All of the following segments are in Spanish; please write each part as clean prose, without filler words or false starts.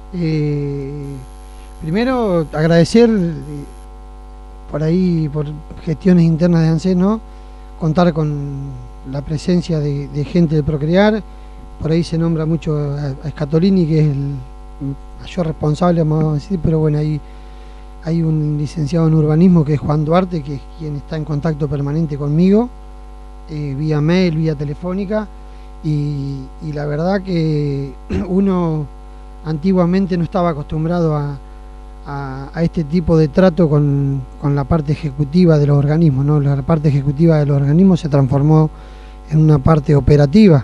Primero, agradecer por ahí, por gestiones internas de ANSES, ¿no? Contar con la presencia de gente de Procrear. Por ahí se nombra mucho a Scatolini, que es el mayor responsable, vamos a decir, pero bueno, hay un licenciado en urbanismo que es Juan Duarte, que es quien está en contacto permanente conmigo, vía mail, vía telefónica, y la verdad que uno antiguamente no estaba acostumbrado a este tipo de trato con la parte ejecutiva de los organismos, ¿no? La parte ejecutiva de los organismos se transformó en una parte operativa.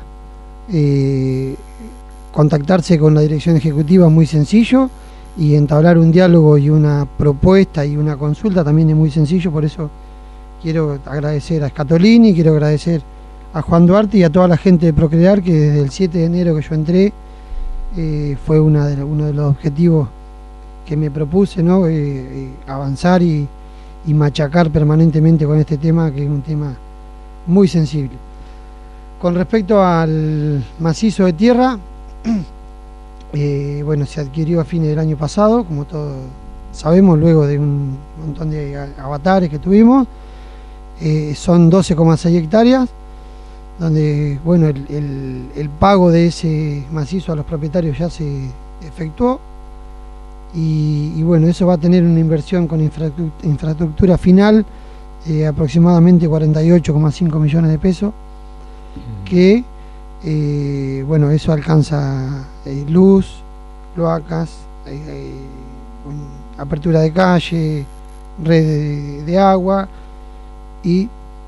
Contactarse con la dirección ejecutiva es muy sencillo, y entablar un diálogo y una propuesta y una consulta también es muy sencillo. Por eso quiero agradecer a Scatolini, quiero agradecer a Juan Duarte y a toda la gente de Procrear, que desde el 7 de enero que yo entré fue uno de los objetivos que me propuse, ¿no? Avanzar y machacar permanentemente con este tema, que es un tema muy sensible. Con respecto al macizo de tierra, bueno, se adquirió a fines del año pasado, como todos sabemos, luego de un montón de avatares que tuvimos. Son 12,6 hectáreas, donde, bueno, el pago de ese macizo a los propietarios ya se efectuó. Y bueno, eso va a tener una inversión con infraestructura final de aproximadamente 48,5 millones de pesos, que bueno, eso alcanza luz, cloacas, apertura de calle, red de agua, y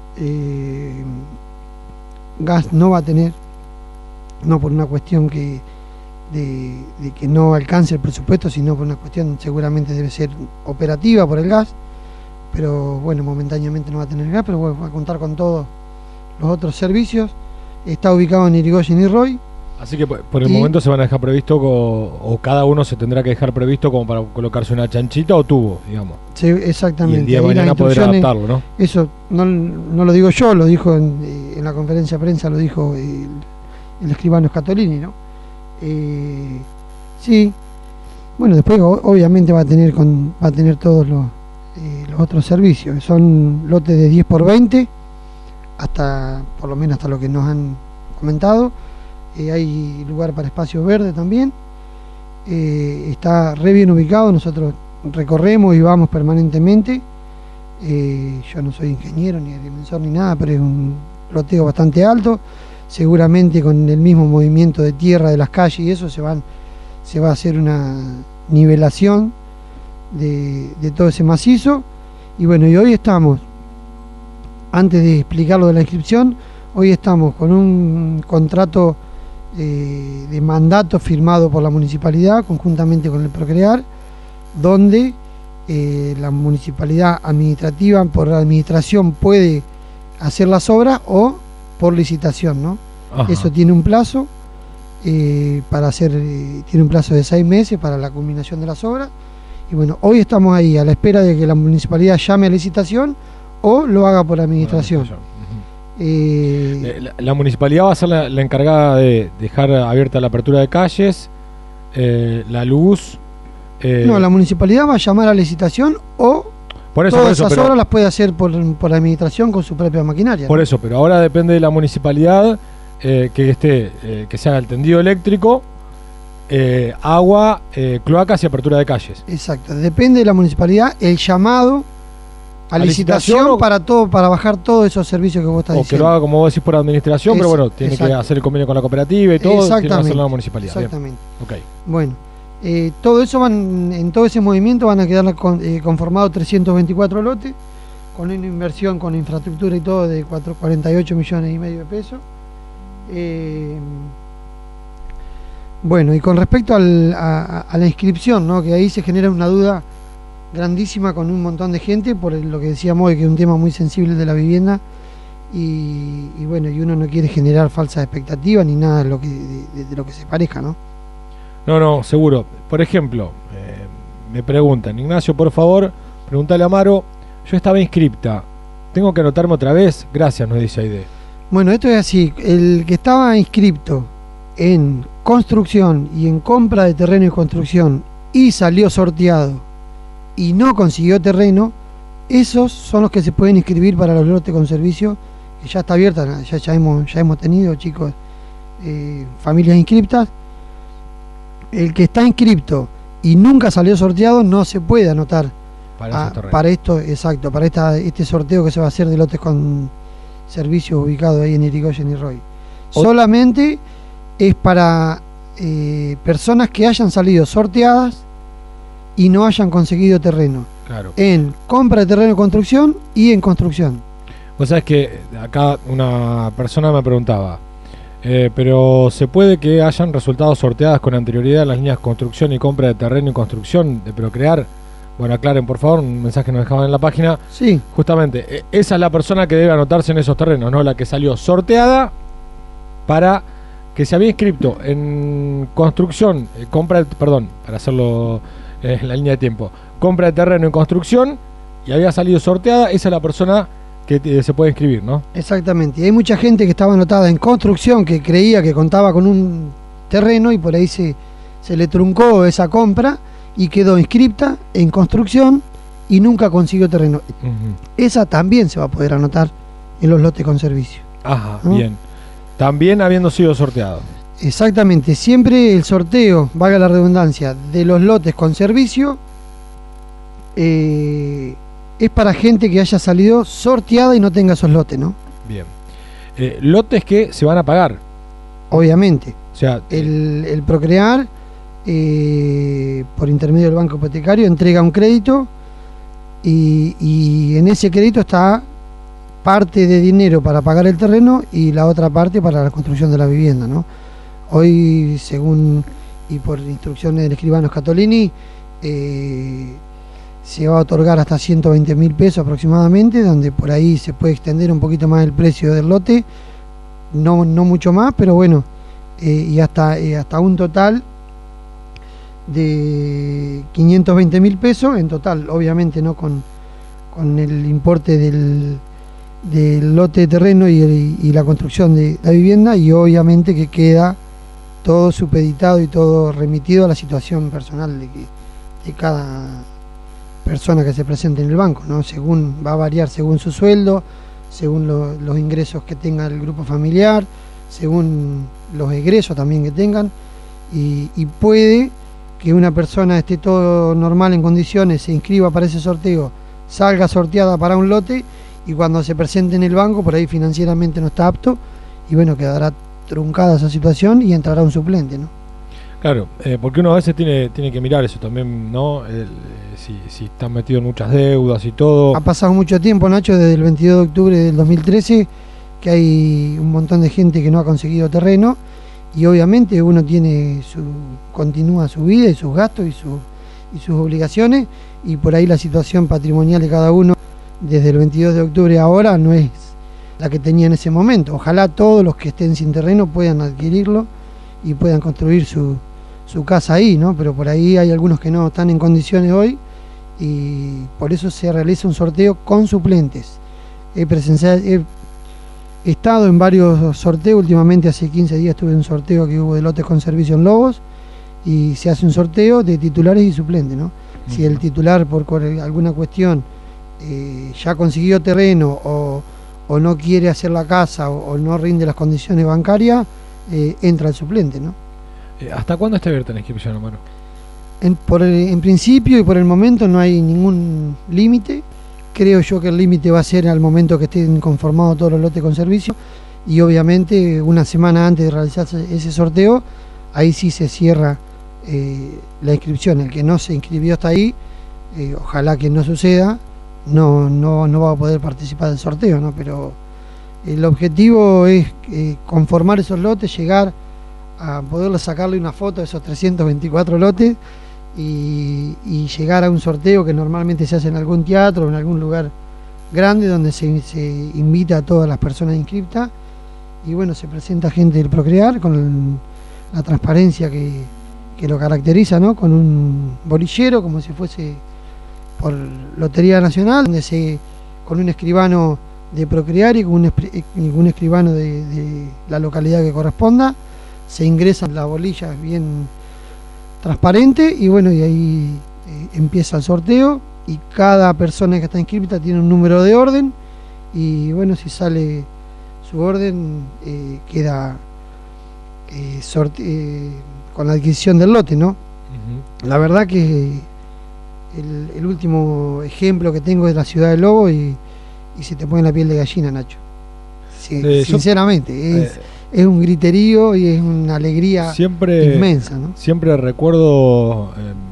gas no va a tener, no por una cuestión de que no alcance el presupuesto, sino por una cuestión seguramente debe ser operativa por el gas, pero bueno, momentáneamente no va a tener gas, pero bueno, va a contar con todos los otros servicios. Está ubicado en Irigoyen y Roy. Así que por el momento se van a dejar previsto, o cada uno se tendrá que dejar previsto como para colocarse una chanchita o tubo, digamos. Sí, exactamente. Y el día de mañana poder adaptarlo, ¿no? Eso no lo digo yo, lo dijo en la conferencia de prensa, lo dijo el escribano Scatolini, ¿no? Sí, bueno, después obviamente va a tener todos los otros servicios. Son lotes de 10x20, hasta por lo menos hasta lo que nos han comentado. Hay lugar para espacio verde también. Está re bien ubicado, nosotros recorremos y vamos permanentemente. Yo no soy ingeniero ni agrimensor ni nada, pero es un loteo bastante alto. Seguramente con el mismo movimiento de tierra de las calles y eso se va a hacer una nivelación de todo ese macizo. Y bueno, y hoy estamos, antes de explicar lo de la inscripción, hoy estamos con un contrato de mandato firmado por la municipalidad conjuntamente con el Procrear, donde la municipalidad administrativa, por la administración, puede hacer las obras o por licitación, ¿no? Ajá. Eso tiene un plazo para hacer, tiene un plazo de 6 meses para la culminación de las obras. Y bueno, hoy estamos ahí a la espera de que la municipalidad llame a licitación o lo haga por administración. La municipalidad va a ser la encargada de dejar abierta la apertura de calles, la luz. No, la municipalidad va a llamar a licitación o todas esas obras las puede hacer por la administración con su propia maquinaria. Por eso, pero ahora depende de la municipalidad que se haga el tendido eléctrico, agua, cloacas y apertura de calles. Exacto, depende de la municipalidad el llamado a licitación para bajar todos esos servicios que vos estás diciendo. O que lo haga, como vos decís, por administración, pero bueno, tiene que hacer el convenio con la cooperativa y todo, tiene que hacerlo la municipalidad. Exactamente. Okay. Bueno, todo eso en todo ese movimiento van a quedar conformados 324 lotes, con una inversión con infraestructura y todo de 48 millones y medio de pesos. Bueno, y con respecto a la inscripción, ¿no? Que ahí se genera una duda grandísima con un montón de gente por lo que decíamos hoy, que es un tema muy sensible de la vivienda, y bueno, y uno no quiere generar falsas expectativas ni nada de lo que se parezca, ¿no? No, seguro. Por ejemplo, me preguntan, Ignacio, por favor, pregúntale a Amaro, yo estaba inscripta, ¿tengo que anotarme otra vez? Gracias, nos dice Aide. Bueno, esto es así, el que estaba inscripto en construcción y en compra de terreno y construcción y salió sorteado y no consiguió terreno, esos son los que se pueden inscribir para los lotes con servicio, que ya está abierta, ya hemos tenido, chicos, familias inscriptas. El que está inscripto y nunca salió sorteado no se puede anotar para esto, exacto, para este sorteo que se va a hacer de lotes con servicio ubicado ahí en Irigoyen y Roy. Solamente es para personas que hayan salido sorteadas y no hayan conseguido terreno. Claro. En compra de terreno de construcción y en construcción. Vos sabés que acá una persona me preguntaba, pero ¿se puede que hayan resultados sorteadas con anterioridad en las líneas construcción y compra de terreno y construcción de Procrear? Bueno, aclaren por favor, un mensaje que nos dejaban en la página. Sí. Justamente, esa es la persona que debe anotarse en esos terrenos, ¿no? La que salió sorteada para que se había inscrito en construcción, para hacerlo en la línea de tiempo, compra de terreno en construcción y había salido sorteada, esa es la persona que se puede inscribir, ¿no? Exactamente. Y hay mucha gente que estaba anotada en construcción que creía que contaba con un terreno y por ahí se le truncó esa compra y quedó inscripta en construcción y nunca consiguió terreno. Esa también se va a poder anotar en los lotes con servicio. Ajá, ¿no? Bien. También habiendo sido sorteado. Exactamente. Siempre el sorteo, valga la redundancia, de los lotes con servicio es para gente que haya salido sorteada y no tenga esos lotes, ¿no? Bien. Lotes que se van a pagar. Obviamente. O sea, el Procrear, por intermedio del banco hipotecario, entrega un crédito y en ese crédito está parte de dinero para pagar el terreno y la otra parte para la construcción de la vivienda, ¿no? Hoy, según y por instrucciones del escribano Scatolini, se va a otorgar hasta 120.000 pesos aproximadamente, donde por ahí se puede extender un poquito más el precio del lote, no mucho más, pero bueno, y hasta un total de 520.000 pesos en total, obviamente no con el importe del lote de terreno y la construcción de la vivienda, y obviamente que queda todo supeditado y todo remitido a la situación personal de cada persona que se presente en el banco, ¿no? Va a variar según su sueldo, según los ingresos que tenga el grupo familiar, según los egresos también que tengan, y puede que una persona esté todo normal en condiciones, se inscriba para ese sorteo, salga sorteada para un lote y cuando se presente en el banco por ahí financieramente no está apto y bueno, quedará truncada esa situación y entrará un suplente, ¿no? Claro, porque uno a veces tiene que mirar eso también, ¿no? Si están metidos en muchas deudas y todo. Ha pasado mucho tiempo, Nacho, desde el 22 de octubre del 2013, que hay un montón de gente que no ha conseguido terreno y obviamente uno continúa su vida y sus gastos y sus obligaciones y por ahí la situación patrimonial de cada uno desde el 22 de octubre ahora no es la que tenía en ese momento. Ojalá todos los que estén sin terreno puedan adquirirlo y puedan construir su casa ahí, ¿no? Pero por ahí hay algunos que no están en condiciones hoy y por eso se realiza un sorteo con suplentes. He estado en varios sorteos, últimamente hace 15 días tuve un sorteo que hubo de lotes con servicio en Lobos y se hace un sorteo de titulares y suplentes, ¿no? Si el titular por alguna cuestión ya consiguió terreno o no quiere hacer la casa o no rinde las condiciones bancarias, entra el suplente, ¿no? ¿Hasta cuándo está abierta la inscripción, hermano? En principio y por el momento no hay ningún límite. Creo yo que el límite va a ser al momento que estén conformados todos los lotes con servicio y obviamente una semana antes de realizarse ese sorteo, ahí sí se cierra la inscripción. El que no se inscribió hasta ahí, ojalá que no suceda, no va a poder participar del sorteo, ¿no? Pero el objetivo es conformar esos lotes, llegar a poderle sacarle una foto a esos 324 lotes y llegar a un sorteo que normalmente se hace en algún teatro o en algún lugar grande donde se invita a todas las personas inscriptas y bueno, se presenta gente del Procrear con la transparencia que lo caracteriza, ¿no? Con un bolillero como si fuese por Lotería Nacional, donde con un escribano de Procrear y con un escribano de la localidad que corresponda, se ingresan las bolillas bien transparente y bueno, y ahí empieza el sorteo y cada persona que está inscrita tiene un número de orden y bueno, si sale su orden queda con la adquisición del lote, ¿no? La verdad que el último ejemplo que tengo es la Ciudad del Lobo y se te pone la piel de gallina, Nacho. Sinceramente, es un griterío y es una alegría inmensa, ¿no? Siempre recuerdo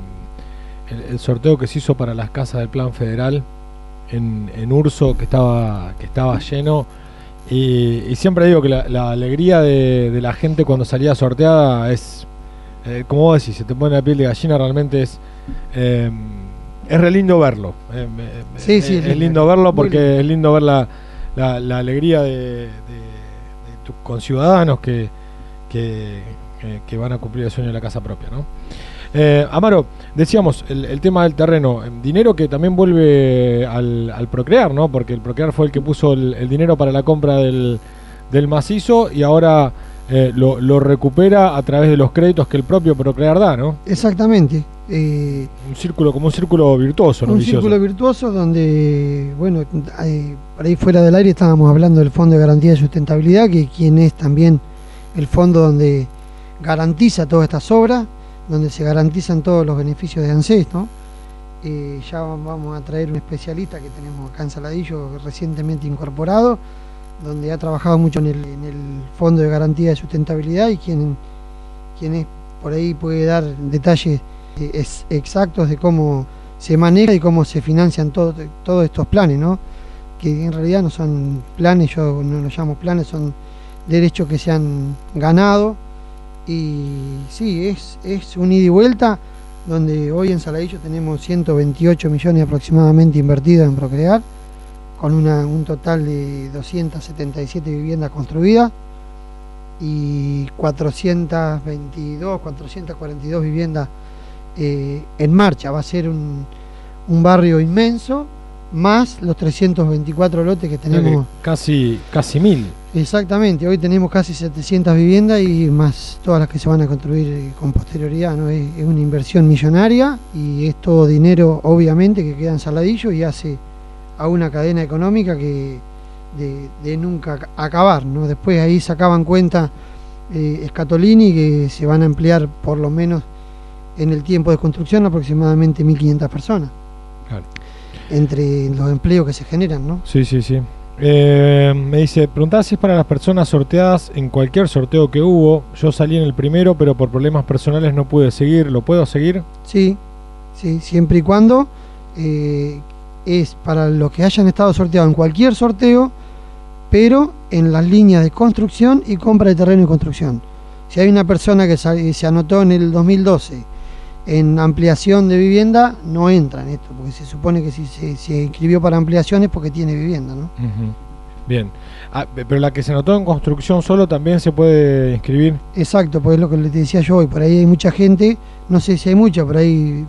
el sorteo que se hizo para las casas del Plan Federal en Urso, que estaba lleno. Y siempre digo que la alegría de la gente cuando salía sorteada es, como vos decís, se te pone la piel de gallina, realmente es re lindo verlo. Es lindo verlo porque es lindo ver la alegría de tus conciudadanos que van a cumplir el sueño de la casa propia, ¿no? Amaro, decíamos, el tema del terreno, dinero que también vuelve al Procrear, ¿no? Porque el Procrear fue el que puso el dinero para la compra del macizo y ahora lo recupera a través de los créditos que el propio Procrear da, ¿no? Exactamente. Como un círculo virtuoso, ¿no? Un círculo virtuoso donde, bueno, por ahí fuera del aire estábamos hablando del Fondo de Garantía de Sustentabilidad, que quien es también el fondo donde garantiza todas estas obras, donde se garantizan todos los beneficios de ANSES, ¿no? Ya vamos a traer un especialista que tenemos acá en Saladillo, recientemente incorporado, donde ha trabajado mucho en el Fondo de Garantía de Sustentabilidad y quien es, por ahí puede dar detalles exactos de cómo se maneja y cómo se financian todos estos planes, ¿no? Que en realidad no son planes, yo no los llamo planes, son derechos que se han ganado. Y sí, es un ida y vuelta, donde hoy en Saladillo tenemos 128 millones aproximadamente invertidos en Procrear, con un total de 277 viviendas construidas y 442 viviendas en marcha. Va a ser un barrio inmenso, más los 324 lotes que tenemos. Casi 1000. Exactamente, hoy tenemos casi 700 viviendas y más todas las que se van a construir con posterioridad, ¿no? Es una inversión millonaria y es todo dinero, obviamente, que queda en Saladillo y hace a una cadena económica que de nunca acabar, ¿no? Después ahí sacaban cuenta Scatolini que se van a emplear por lo menos en el tiempo de construcción aproximadamente 1.500 personas. Claro. Entre los empleos que se generan, ¿no? Sí. Me dice, preguntaba si es para las personas sorteadas en cualquier sorteo que hubo. Yo salí en el primero, pero por problemas personales no pude seguir. ¿Lo puedo seguir? Sí, siempre y cuando es para los que hayan estado sorteados en cualquier sorteo, pero en las líneas de construcción y compra de terreno y construcción. Si hay una persona que se anotó en el 2012 en ampliación de vivienda, no entra en esto, porque se supone que si se inscribió para ampliación es porque tiene vivienda, ¿no? Bien. Pero la que se anotó en construcción solo también se puede inscribir. Exacto, pues es lo que les decía yo hoy. Por ahí hay mucha gente, no sé si hay mucha, pero hay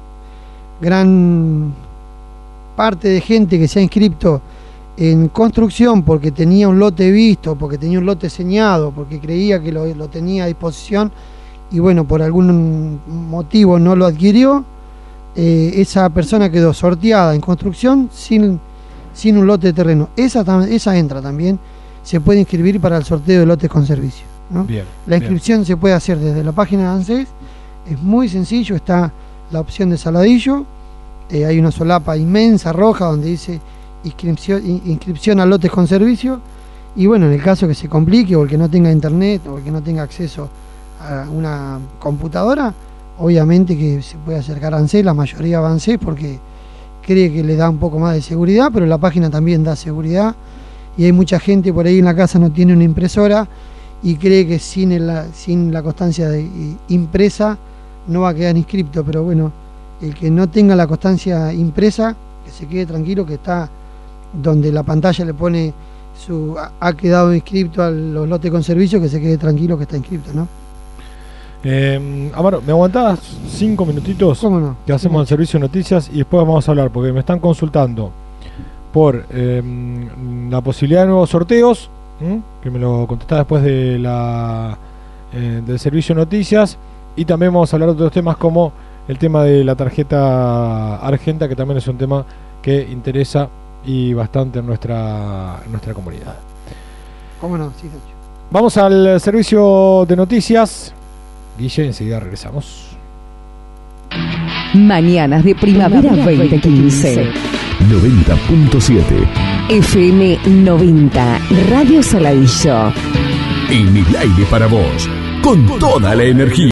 gran parte de gente que se ha inscrito en construcción porque tenía un lote visto, porque tenía un lote señado, porque creía que lo tenía a disposición y bueno, por algún motivo no lo adquirió. Esa persona quedó sorteada en construcción sin un lote de terreno. Esa entra también, se puede inscribir para el sorteo de lotes con servicio, ¿no? Bien, la inscripción se puede hacer desde la página de ANSES, es muy sencillo, está la opción de Saladillo, hay una solapa inmensa roja donde dice inscripción a lotes con servicio, y bueno, en el caso que se complique o el que no tenga internet o el que no tenga acceso a una computadora, obviamente que se puede acercar a ANSES, la mayoría va a ANSES porque cree que le da un poco más de seguridad, pero la página también da seguridad y hay mucha gente por ahí en la casa no tiene una impresora y cree que sin la constancia impresa no va a quedar inscripto, pero bueno, el que no tenga la constancia impresa, que se quede tranquilo, que está donde la pantalla le pone ha quedado inscripto a los lotes con servicio, que se quede tranquilo que está inscripto, ¿no? Amaro, ¿me aguantás 5 minutitos? ¿Cómo no? Que hacemos el servicio de noticias y después vamos a hablar, porque me están consultando por la posibilidad de nuevos sorteos, que me lo contestás después de la del servicio Noticias, y también vamos a hablar de otros temas como el tema de la tarjeta Argenta, que también es un tema que interesa y bastante en nuestra comunidad. ¿Cómo no? Sí, Sergio. Vamos al servicio de noticias. Guille, enseguida regresamos. Mañanas de Primavera 2015. 90.7 FM 90, Radio Saladillo. En el aire para vos, con toda la energía.